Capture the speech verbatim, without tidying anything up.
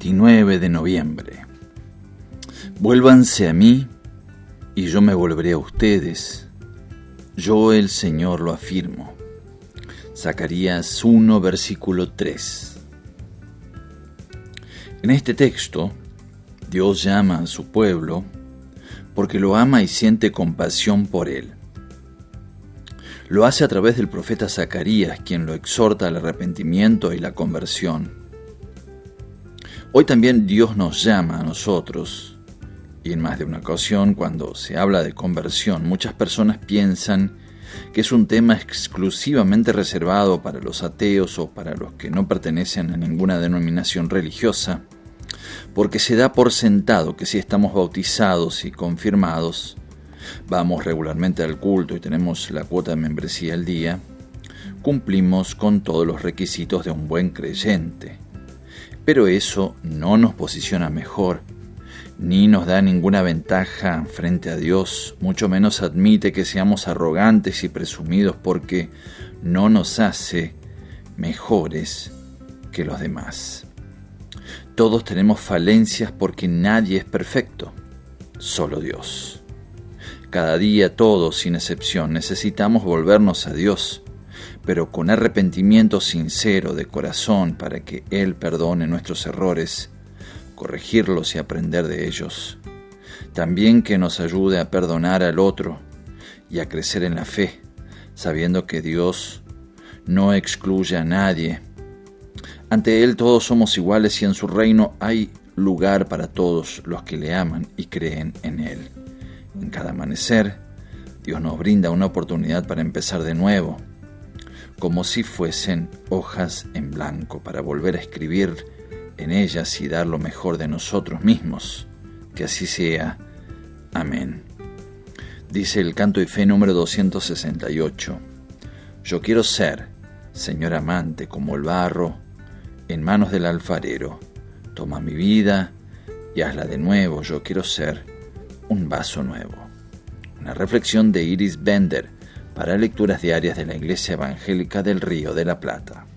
veintinueve de noviembre. Vuélvanse a mí y yo me volveré a ustedes. Yo el Señor lo afirmo. Zacarías uno, versículo tres. En este texto, Dios llama a su pueblo porque lo ama y siente compasión por él. Lo hace a través del profeta Zacarías, quien lo exhorta al arrepentimiento y la conversión. Hoy también Dios nos llama a nosotros, y en más de una ocasión, cuando se habla de conversión, muchas personas piensan que es un tema exclusivamente reservado para los ateos o para los que no pertenecen a ninguna denominación religiosa, porque se da por sentado que si estamos bautizados y confirmados, vamos regularmente al culto y tenemos la cuota de membresía al día, cumplimos con todos los requisitos de un buen creyente. Pero eso no nos posiciona mejor, ni nos da ninguna ventaja frente a Dios, mucho menos admite que seamos arrogantes y presumidos, porque no nos hace mejores que los demás. Todos tenemos falencias porque nadie es perfecto, solo Dios. Cada día todos, sin excepción, necesitamos volvernos a Dios, pero con arrepentimiento sincero de corazón para que Él perdone nuestros errores, corregirlos y aprender de ellos. También que nos ayude a perdonar al otro y a crecer en la fe, sabiendo que Dios no excluye a nadie. Ante Él todos somos iguales y en su reino hay lugar para todos los que le aman y creen en Él. En cada amanecer, Dios nos brinda una oportunidad para empezar de nuevo, como si fuesen hojas en blanco, para volver a escribir en ellas y dar lo mejor de nosotros mismos. Que así sea. Amén. Dice el canto y fe número doscientos sesenta y ocho. Yo quiero ser, Señor amante, como el barro en manos del alfarero. Toma mi vida y hazla de nuevo. Yo quiero ser un vaso nuevo. Una reflexión de Iris Bender para lecturas diarias de la Iglesia Evangélica del Río de la Plata.